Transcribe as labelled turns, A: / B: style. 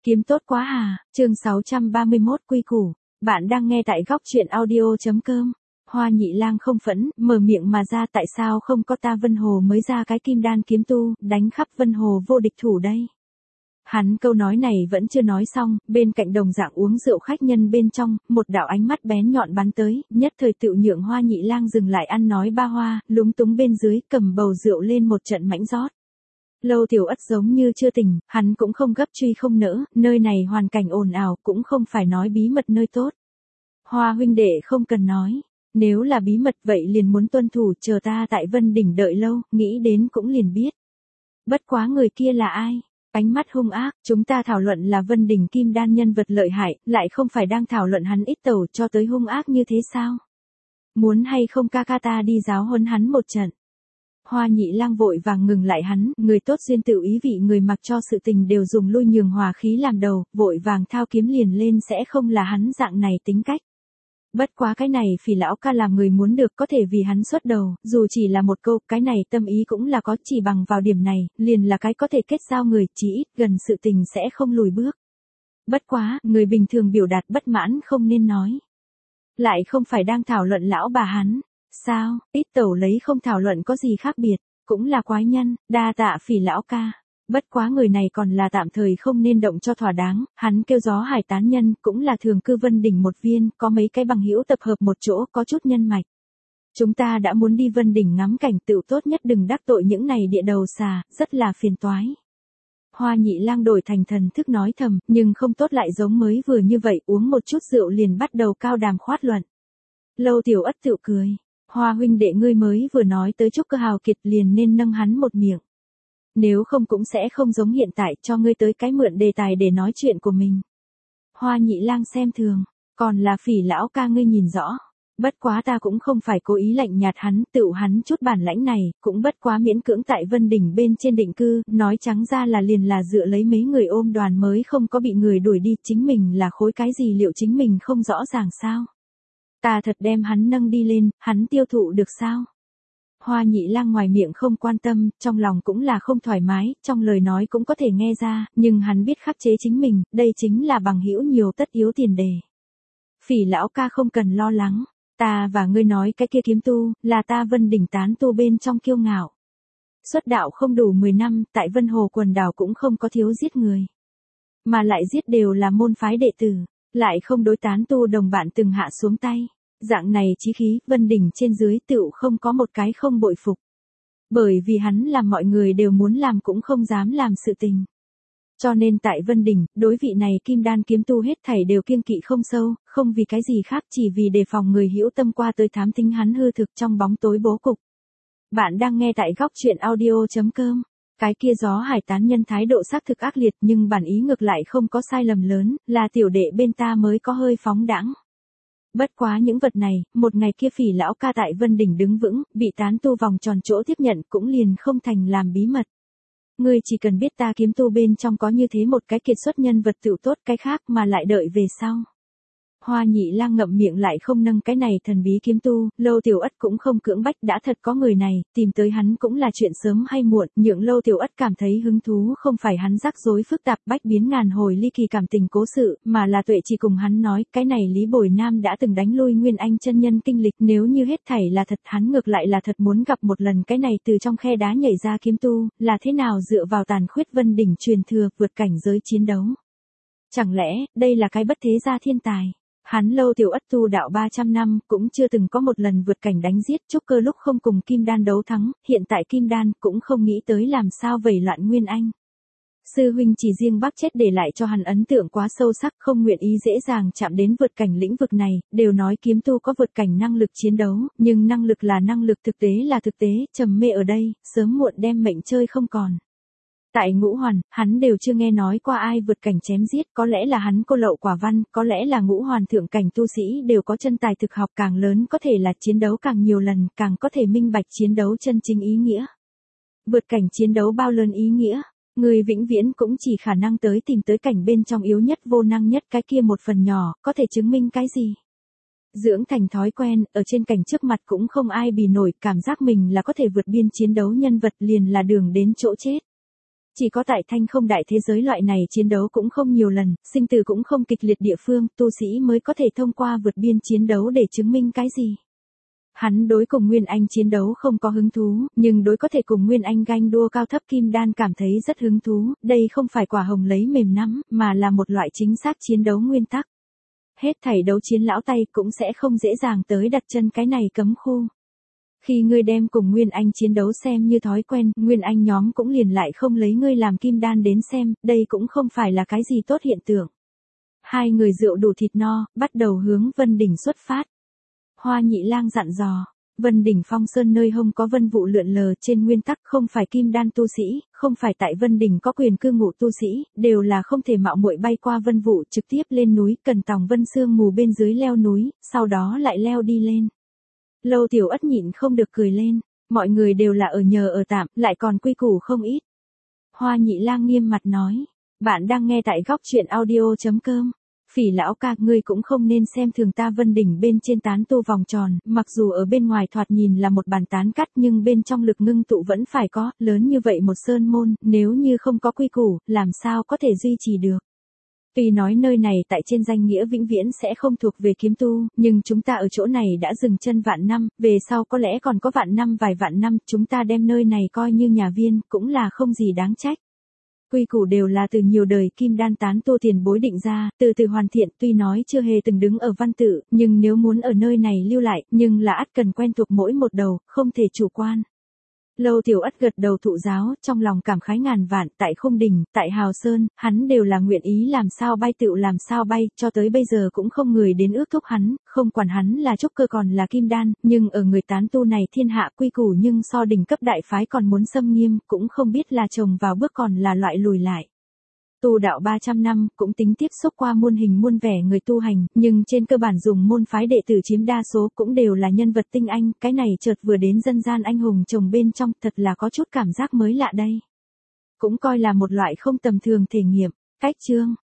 A: Kiếm tốt quá à, chương 631 quy củ. Bạn đang nghe tại góc truyện audio.com. Hoa Nhị Lang không phẫn, mở miệng mà ra tại sao không có ta Vân Hồ mới ra cái kim đan kiếm tu, đánh khắp Vân Hồ vô địch thủ đây. Hắn câu nói này vẫn chưa nói xong, bên cạnh đồng dạng uống rượu khách nhân bên trong, một đạo ánh mắt bén nhọn bắn tới, nhất thời tự nhượng Hoa Nhị Lang dừng lại ăn nói ba hoa, lúng túng bên dưới, cầm bầu rượu lên một trận mãnh rót. Lâu Tiểu Ất giống như chưa tỉnh, hắn cũng không gấp truy không nỡ, nơi này hoàn cảnh ồn ào cũng không phải nói bí mật nơi tốt. Hoa huynh đệ không cần nói, nếu là bí mật vậy liền muốn tuân thủ, chờ ta tại Vân Đỉnh đợi lâu, nghĩ đến cũng liền biết. Bất quá người kia là ai? Ánh mắt hung ác, chúng ta thảo luận là Vân Đỉnh kim đan nhân vật lợi hại, lại không phải đang thảo luận hắn ít tẩu cho tới hung ác như thế sao? Muốn hay không ca ca ta đi giáo huấn hắn một trận. Hoa Nhị Lang vội vàng ngừng lại hắn, người tốt duyên tự ý vị người mặc cho sự tình đều dùng lui nhường hòa khí làm đầu, vội vàng thao kiếm liền lên sẽ không là hắn dạng này tính cách. Bất quá cái này Phỉ lão ca làm người muốn được có thể vì hắn xuất đầu, dù chỉ là một câu, cái này tâm ý cũng là có, chỉ bằng vào điểm này, liền là cái có thể kết giao người, chỉ ít gần sự tình sẽ không lùi bước. Bất quá, người bình thường biểu đạt bất mãn không nên nói. Lại không phải đang thảo luận lão bà hắn. Sao, ít tẩu lấy không thảo luận có gì khác biệt, cũng là quái nhân, đa tạ Phỉ lão ca. Bất quá người này còn là tạm thời không nên động cho thỏa đáng, hắn kêu gió hải tán nhân, cũng là thường cư Vân Đỉnh một viên, có mấy cái bằng hữu tập hợp một chỗ, có chút nhân mạch. Chúng ta đã muốn đi Vân Đỉnh ngắm cảnh, tựu tốt nhất đừng đắc tội những này địa đầu xà, rất là phiền toái. Hoa Nhị Lang đổi thành thần thức nói thầm, nhưng không tốt lại giống mới vừa như vậy, uống một chút rượu liền bắt đầu cao đàm khoát luận. Lâu Tiểu Ất tự cười. Hoa huynh đệ ngươi mới vừa nói tới Trúc Cơ hào kiệt liền nên nâng hắn một miệng. Nếu không cũng sẽ không giống hiện tại cho ngươi tới cái mượn đề tài để nói chuyện của mình. Hoa Nhị Lang xem thường, còn là Phỉ lão ca ngươi nhìn rõ. Bất quá ta cũng không phải cố ý lạnh nhạt hắn, tựu hắn chút bản lãnh này, cũng bất quá miễn cưỡng tại Vân Đỉnh bên trên định cư, nói trắng ra là liền là dựa lấy mấy người ôm đoàn mới không có bị người đuổi đi, chính mình là khối cái gì liệu chính mình không rõ ràng sao. Ta thật đem hắn nâng đi lên, hắn tiêu thụ được sao? Hoa Nhị Lang ngoài miệng không quan tâm, trong lòng cũng là không thoải mái, trong lời nói cũng có thể nghe ra, nhưng hắn biết khắc chế chính mình, đây chính là bằng hữu nhiều tất yếu tiền đề. Phỉ lão ca không cần lo lắng, ta và ngươi nói cái kia kiếm tu, là ta Vân Đỉnh tán tu bên trong kiêu ngạo. Xuất đạo không đủ 10 năm, tại Vân Hồ quần đảo cũng không có thiếu giết người. Mà lại giết đều là môn phái đệ tử, lại không đối tán tu đồng bạn từng hạ xuống tay. Dạng này chí khí, Vân Đỉnh trên dưới tựu không có một cái không bội phục. Bởi vì hắn làm mọi người đều muốn làm cũng không dám làm sự tình. Cho nên tại Vân Đỉnh, đối vị này kim đan kiếm tu hết thảy đều kiêng kỵ không sâu, không vì cái gì khác chỉ vì đề phòng người hữu tâm qua tới thám thính hắn hư thực trong bóng tối bố cục. Bạn đang nghe tại góc truyện audio.com. Cái kia gió hải tán nhân thái độ xác thực ác liệt nhưng bản ý ngược lại không có sai lầm lớn, là tiểu đệ bên ta mới có hơi phóng đãng. Bất quá những vật này, một ngày kia Phỉ lão ca tại Vân Đỉnh đứng vững, bị tán tu vòng tròn chỗ tiếp nhận cũng liền không thành làm bí mật. Ngươi chỉ cần biết ta kiếm tu bên trong có như thế một cái kiệt xuất nhân vật tựu tốt, cái khác mà lại đợi về sau. Hoa Nhị Lang ngậm miệng lại không nâng cái này thần bí kiếm tu, Lâu Tiểu Ất cũng không cưỡng bách, đã thật có người này, tìm tới hắn cũng là chuyện sớm hay muộn, nhượng Lâu Tiểu Ất cảm thấy hứng thú không phải hắn rắc rối phức tạp bách biến ngàn hồi ly kỳ cảm tình cố sự, mà là Tuệ chỉ cùng hắn nói, cái này Lý Bồi Nam đã từng đánh lui Nguyên Anh chân nhân kinh lịch, nếu như hết thảy là thật hắn ngược lại là thật muốn gặp một lần cái này từ trong khe đá nhảy ra kiếm tu, là thế nào dựa vào tàn khuyết Vân Đỉnh truyền thừa, vượt cảnh giới chiến đấu. Chẳng lẽ, đây là cái bất thế gia thiên tài? Hắn Lâu Tiểu Ất tu đạo 300 năm, cũng chưa từng có một lần vượt cảnh đánh giết, Trúc Cơ lúc không cùng Kim Đan đấu thắng, hiện tại Kim Đan cũng không nghĩ tới làm sao vẩy loạn Nguyên Anh. Sư huynh chỉ riêng bác chết để lại cho hắn ấn tượng quá sâu sắc, không nguyện ý dễ dàng chạm đến vượt cảnh lĩnh vực này, đều nói kiếm tu có vượt cảnh năng lực chiến đấu, nhưng năng lực là năng lực, thực tế là thực tế, trầm mê ở đây, sớm muộn đem mệnh chơi không còn. Tại Ngũ Hoàn, hắn đều chưa nghe nói qua ai vượt cảnh chém giết, có lẽ là hắn cô lậu quả văn, có lẽ là Ngũ Hoàn thượng cảnh tu sĩ đều có chân tài thực học càng lớn có thể là chiến đấu càng nhiều lần, càng có thể minh bạch chiến đấu chân chính ý nghĩa. Vượt cảnh chiến đấu bao lớn ý nghĩa, người vĩnh viễn cũng chỉ khả năng tìm tới cảnh bên trong yếu nhất vô năng nhất cái kia một phần nhỏ, có thể chứng minh cái gì. Dưỡng thành thói quen, ở trên cảnh trước mặt cũng không ai bì nổi, cảm giác mình là có thể vượt biên chiến đấu nhân vật liền là đường đến chỗ chết. Chỉ có tại thanh không đại thế giới loại này chiến đấu cũng không nhiều lần, sinh tử cũng không kịch liệt địa phương, tu sĩ mới có thể thông qua vượt biên chiến đấu để chứng minh cái gì. Hắn đối cùng Nguyên Anh chiến đấu không có hứng thú, nhưng đối có thể cùng Nguyên Anh ganh đua cao thấp kim đan cảm thấy rất hứng thú, đây không phải quả hồng lấy mềm nắm, mà là một loại chính xác chiến đấu nguyên tắc. Hết thảy đấu chiến lão tay cũng sẽ không dễ dàng tới đặt chân cái này cấm khu. Khi ngươi đem cùng Nguyên Anh chiến đấu xem như thói quen, Nguyên Anh nhóm cũng liền lại không lấy ngươi làm kim đan đến xem, đây cũng không phải là cái gì tốt hiện tượng. Hai người rượu đủ thịt no, bắt đầu hướng Vân Đỉnh xuất phát. Hoa Nhị Lang dặn dò, Vân Đỉnh Phong Sơn nơi hông có vân vụ lượn lờ, trên nguyên tắc không phải kim đan tu sĩ, không phải tại Vân Đỉnh có quyền cư ngụ tu sĩ, đều là không thể mạo muội bay qua vân vụ trực tiếp lên núi, cần tòng vân sương mù bên dưới leo núi, sau đó lại leo đi lên. Lâu Tiểu Ất nhịn không được cười lên, mọi người đều là ở nhờ ở tạm, lại còn quy củ không ít. Hoa Nhị Lang nghiêm mặt nói, bạn đang nghe tại góc truyện audio.com. Phỉ lão ca, ngươi cũng không nên xem thường ta Vân Đỉnh bên trên tán tu vòng tròn, mặc dù ở bên ngoài thoạt nhìn là một bàn tán cắt nhưng bên trong lực ngưng tụ vẫn phải có, lớn như vậy một sơn môn, nếu như không có quy củ, làm sao có thể duy trì được. Tuy nói nơi này tại trên danh nghĩa vĩnh viễn sẽ không thuộc về kiếm tu, nhưng chúng ta ở chỗ này đã dừng chân vạn năm, về sau có lẽ còn có vạn năm vài vạn năm, chúng ta đem nơi này coi như nhà viên, cũng là không gì đáng trách. Quy củ đều là từ nhiều đời kim đan tán tu tiền bối định ra, từ từ hoàn thiện, tuy nói chưa hề từng đứng ở văn tự, nhưng nếu muốn ở nơi này lưu lại, nhưng là ắt cần quen thuộc mỗi một đầu, không thể chủ quan. Lâu Tiểu Ất gật đầu thụ giáo, trong lòng cảm khái ngàn vạn, tại Khung Đình, tại Hào Sơn, hắn đều là nguyện ý làm sao bay tựu làm sao bay, cho tới bây giờ cũng không người đến ước thúc hắn, không quản hắn là trúc cơ còn là kim đan, nhưng ở người tán tu này thiên hạ quy củ nhưng so đỉnh cấp đại phái còn muốn xâm nghiêm, cũng không biết là chồng vào bước còn là loại lùi lại. Tu đạo 300 năm, cũng tính tiếp xúc qua muôn hình muôn vẻ người tu hành, nhưng trên cơ bản dùng môn phái đệ tử chiếm đa số cũng đều là nhân vật tinh anh, cái này chợt vừa đến dân gian anh hùng chồng bên trong, thật là có chút cảm giác mới lạ đây. Cũng coi là một loại không tầm thường thể nghiệm. Cách chương